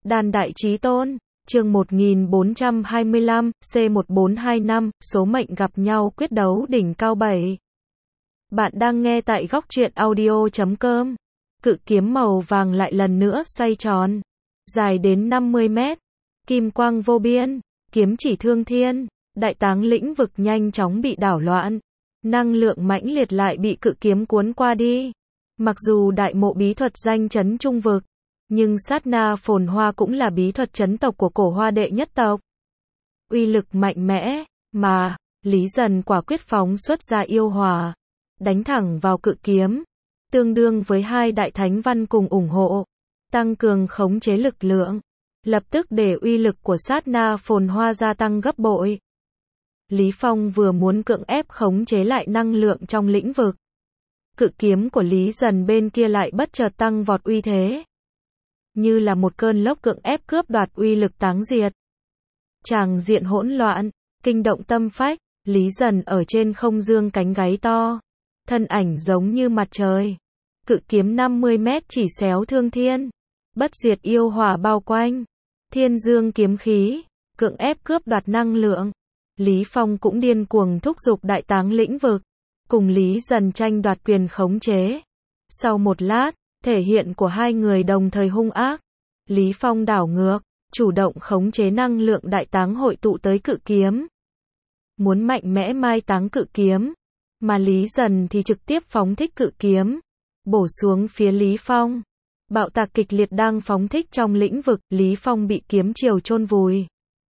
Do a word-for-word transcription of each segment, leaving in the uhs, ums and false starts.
Đàn Đại Chí Tôn, chương một nghìn bốn trăm hai mươi lăm, C một bốn hai năm, số mệnh gặp nhau quyết đấu đỉnh cao bảy. Bạn đang nghe tại góc truyện audio chấm com. Cự kiếm màu vàng lại lần nữa xoay tròn, dài đến năm mươi mét, kim quang vô biên, kiếm chỉ thương thiên, đại táng lĩnh vực nhanh chóng bị đảo loạn, năng lượng mãnh liệt lại bị cự kiếm cuốn qua đi. Mặc dù đại mộ bí thuật danh chấn trung vực, nhưng sát na phồn hoa cũng là bí thuật chấn tộc của cổ hoa đệ nhất tộc. Uy lực mạnh mẽ, mà, Lý Dần quả quyết phóng xuất ra yêu hỏa, đánh thẳng vào cự kiếm, tương đương với hai đại thánh văn cùng ủng hộ, tăng cường khống chế lực lượng, lập tức để uy lực của sát na phồn hoa gia tăng gấp bội. Lý Phong vừa muốn cưỡng ép khống chế lại năng lượng trong lĩnh vực, cự kiếm của Lý Dần bên kia lại bất chợt tăng vọt uy thế, như là một cơn lốc cưỡng ép cướp đoạt uy lực táng diệt. Tràng diện hỗn loạn, kinh động tâm phách, Lý Dần ở trên không dương cánh gáy to, thân ảnh giống như mặt trời. Cự kiếm năm mươi mét chỉ xéo thương thiên, bất diệt yêu hỏa bao quanh, thiên dương kiếm khí, cưỡng ép cướp đoạt năng lượng. Lý Phong cũng điên cuồng thúc giục đại táng lĩnh vực, cùng Lý Dần tranh đoạt quyền khống chế. Sau một lát, thể hiện của hai người đồng thời hung ác. Lý Phong đảo ngược, chủ động khống chế năng lượng đại táng hội tụ tới cự kiếm, muốn mạnh mẽ mai táng cự kiếm, mà Lý Dần thì trực tiếp phóng thích cự kiếm, bổ xuống phía Lý Phong. Bạo tạc kịch liệt đang phóng thích trong lĩnh vực, Lý Phong bị kiếm chiều chôn vùi,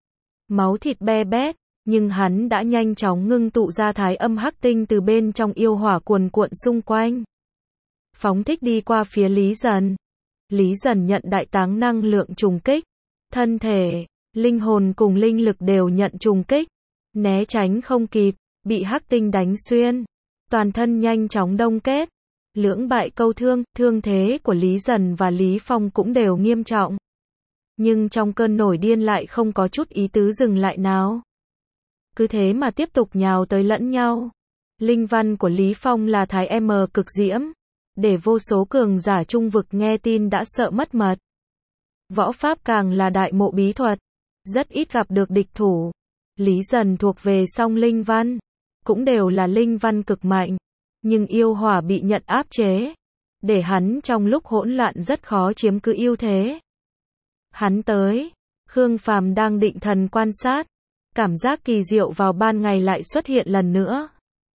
máu thịt be bét, nhưng hắn đã nhanh chóng ngưng tụ ra thái âm hắc tinh từ bên trong yêu hỏa cuồn cuộn xung quanh, phóng thích đi qua phía Lý Dần. Lý Dần nhận đại táng năng lượng trùng kích, thân thể, linh hồn cùng linh lực đều nhận trùng kích, né tránh không kịp, bị hắc tinh đánh xuyên, toàn thân nhanh chóng đông kết, lưỡng bại câu thương. Thương thế của Lý Dần và Lý Phong cũng đều nghiêm trọng, nhưng trong cơn nổi điên lại không có chút ý tứ dừng lại nào, cứ thế mà tiếp tục nhào tới lẫn nhau. Linh văn của Lý Phong là thái M cực diễm, để vô số cường giả trung vực nghe tin đã sợ mất mật. Võ pháp càng là đại mộ bí thuật, rất ít gặp được địch thủ. Lý Dần thuộc về song linh văn, cũng đều là linh văn cực mạnh, nhưng yêu hỏa bị nhận áp chế, để hắn trong lúc hỗn loạn rất khó chiếm cứ ưu thế. Hắn tới, Khương Phàm đang định thần quan sát, cảm giác kỳ diệu vào ban ngày lại xuất hiện lần nữa.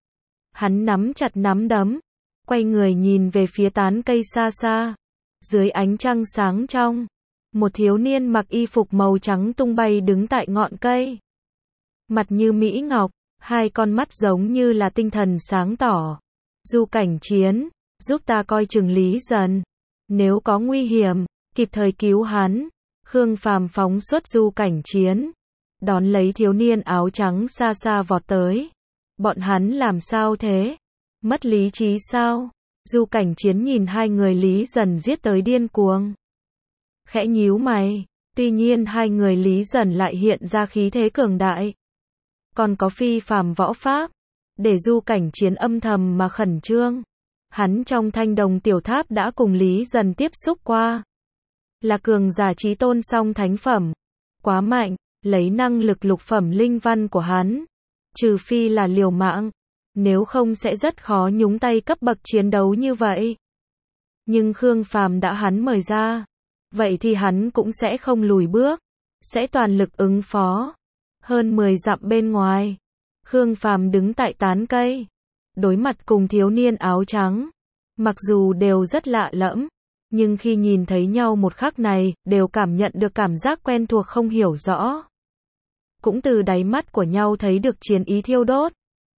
Hắn nắm chặt nắm đấm, quay người nhìn về phía tán cây xa xa, dưới ánh trăng sáng trong, một thiếu niên mặc y phục màu trắng tung bay đứng tại ngọn cây. Mặt như mỹ ngọc, hai con mắt giống như là tinh thần sáng tỏ. Du Cảnh Chiến, giúp ta coi chừng Lý Dần, nếu có nguy hiểm, kịp thời cứu hắn. Khương Phàm phóng xuất Du Cảnh Chiến, đón lấy thiếu niên áo trắng xa xa vọt tới. Bọn hắn làm sao thế? Mất lý trí sao? Du Cảnh Chiến nhìn hai người Lý Dần giết tới điên cuồng, khẽ nhíu mày. Tuy nhiên hai người Lý Dần lại hiện ra khí thế cường đại, còn có phi phàm võ pháp, để Du Cảnh Chiến âm thầm mà khẩn trương. Hắn trong Thanh Đồng Tiểu Tháp đã cùng Lý Dần tiếp xúc qua, là cường giả chí tôn song thánh phẩm, quá mạnh, lấy năng lực lục phẩm linh văn của hắn, trừ phi là liều mạng, nếu không sẽ rất khó nhúng tay cấp bậc chiến đấu như vậy. Nhưng Khương Phàm đã hắn mời ra, vậy thì hắn cũng sẽ không lùi bước, sẽ toàn lực ứng phó. Hơn mười dặm bên ngoài, Khương Phàm đứng tại tán cây, đối mặt cùng thiếu niên áo trắng. Mặc dù đều rất lạ lẫm, nhưng khi nhìn thấy nhau một khắc này, đều cảm nhận được cảm giác quen thuộc không hiểu rõ. Cũng từ đáy mắt của nhau thấy được chiến ý thiêu đốt.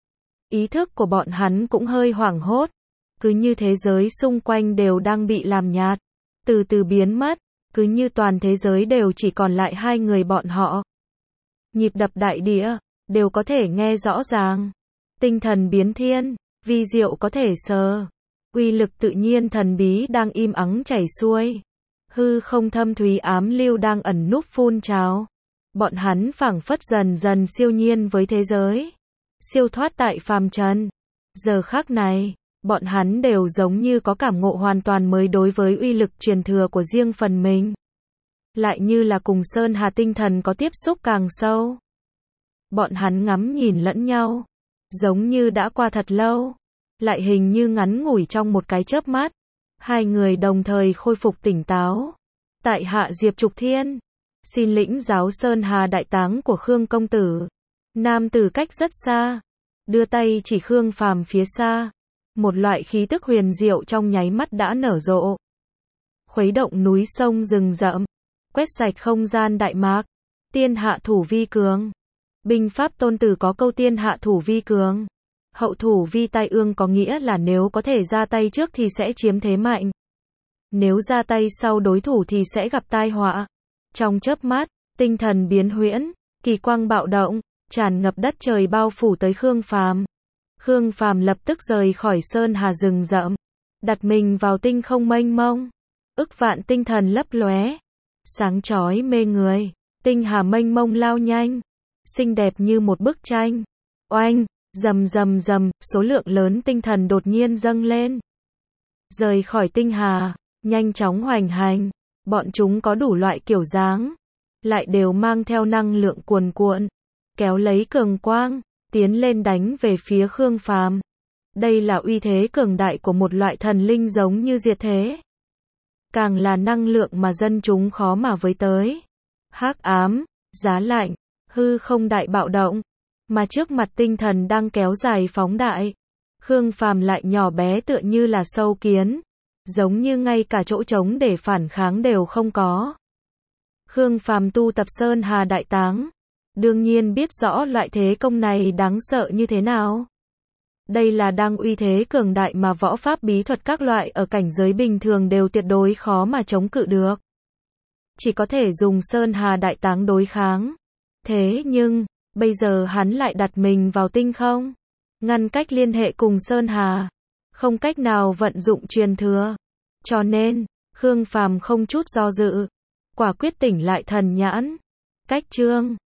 Ý thức của bọn hắn cũng hơi hoảng hốt, cứ như thế giới xung quanh đều đang bị làm nhạt, từ từ biến mất, cứ như toàn thế giới đều chỉ còn lại hai người bọn họ. Nhịp đập đại địa, đều có thể nghe rõ ràng. Tinh thần biến thiên, vi diệu có thể sờ. Uy lực tự nhiên thần bí đang im ắng chảy xuôi. Hư không thâm thúy ám lưu đang ẩn núp phun trào. Bọn hắn phảng phất dần dần siêu nhiên với thế giới, siêu thoát tại phàm trần. Giờ khắc này, bọn hắn đều giống như có cảm ngộ hoàn toàn mới đối với uy lực truyền thừa của riêng phần mình. lại như là cùng Sơn Hà tinh thần có tiếp xúc càng sâu. Bọn hắn ngắm nhìn lẫn nhau, giống như đã qua thật lâu, lại hình như ngắn ngủi trong một cái chớp mắt. Hai người đồng thời khôi phục tỉnh táo. Tại hạ Diệp Trục Thiên, xin lĩnh giáo Sơn Hà đại táng của Khương công tử. Nam tử cách rất xa, đưa tay chỉ Khương Phàm phía xa. Một loại khí tức huyền diệu trong nháy mắt đã nở rộ, khuấy động núi sông rừng rậm, quét sạch không gian đại mạc. Tiên hạ thủ vi cường. Binh pháp tôn tử có câu tiên hạ thủ vi cường, hậu thủ vi tai ương, có nghĩa là nếu có thể ra tay trước thì sẽ chiếm thế mạnh, nếu ra tay sau đối thủ thì sẽ gặp tai họa. Trong chớp mắt, tinh thần biến huyễn, kỳ quang bạo động, tràn ngập đất trời bao phủ tới Khương Phàm. Khương Phàm lập tức rời khỏi Sơn Hà rừng rậm, đặt mình vào tinh không mênh mông. Ức vạn tinh thần lấp lóe, sáng chói mê người, tinh hà mênh mông lao nhanh, xinh đẹp như một bức tranh. Oanh, rầm rầm rầm, số lượng lớn tinh thần đột nhiên dâng lên. Rời khỏi tinh hà, nhanh chóng hoành hành, bọn chúng có đủ loại kiểu dáng, lại đều mang theo năng lượng cuồn cuộn, kéo lấy cường quang, tiến lên đánh về phía Khương Phàm. Đây là uy thế cường đại của một loại thần linh giống như diệt thế, càng là năng lượng mà dân chúng khó mà với tới. Hắc ám, giá lạnh, hư không đại bạo động, mà trước mặt tinh thần đang kéo dài phóng đại, Khương Phàm lại nhỏ bé tựa như là sâu kiến, giống như ngay cả chỗ trống để phản kháng đều không có. Khương Phàm tu tập Sơn Hà đại táng, đương nhiên biết rõ loại thế công này đáng sợ như thế nào. Đây là đang uy thế cường đại mà võ pháp bí thuật các loại ở cảnh giới bình thường đều tuyệt đối khó mà chống cự được. Chỉ có thể dùng Sơn Hà đại táng đối kháng. Thế nhưng, bây giờ hắn lại đặt mình vào tinh không, ngăn cách liên hệ cùng Sơn Hà, không cách nào vận dụng truyền thừa. Cho nên, Khương Phàm không chút do dự, quả quyết tỉnh lại thần nhãn. Cách chương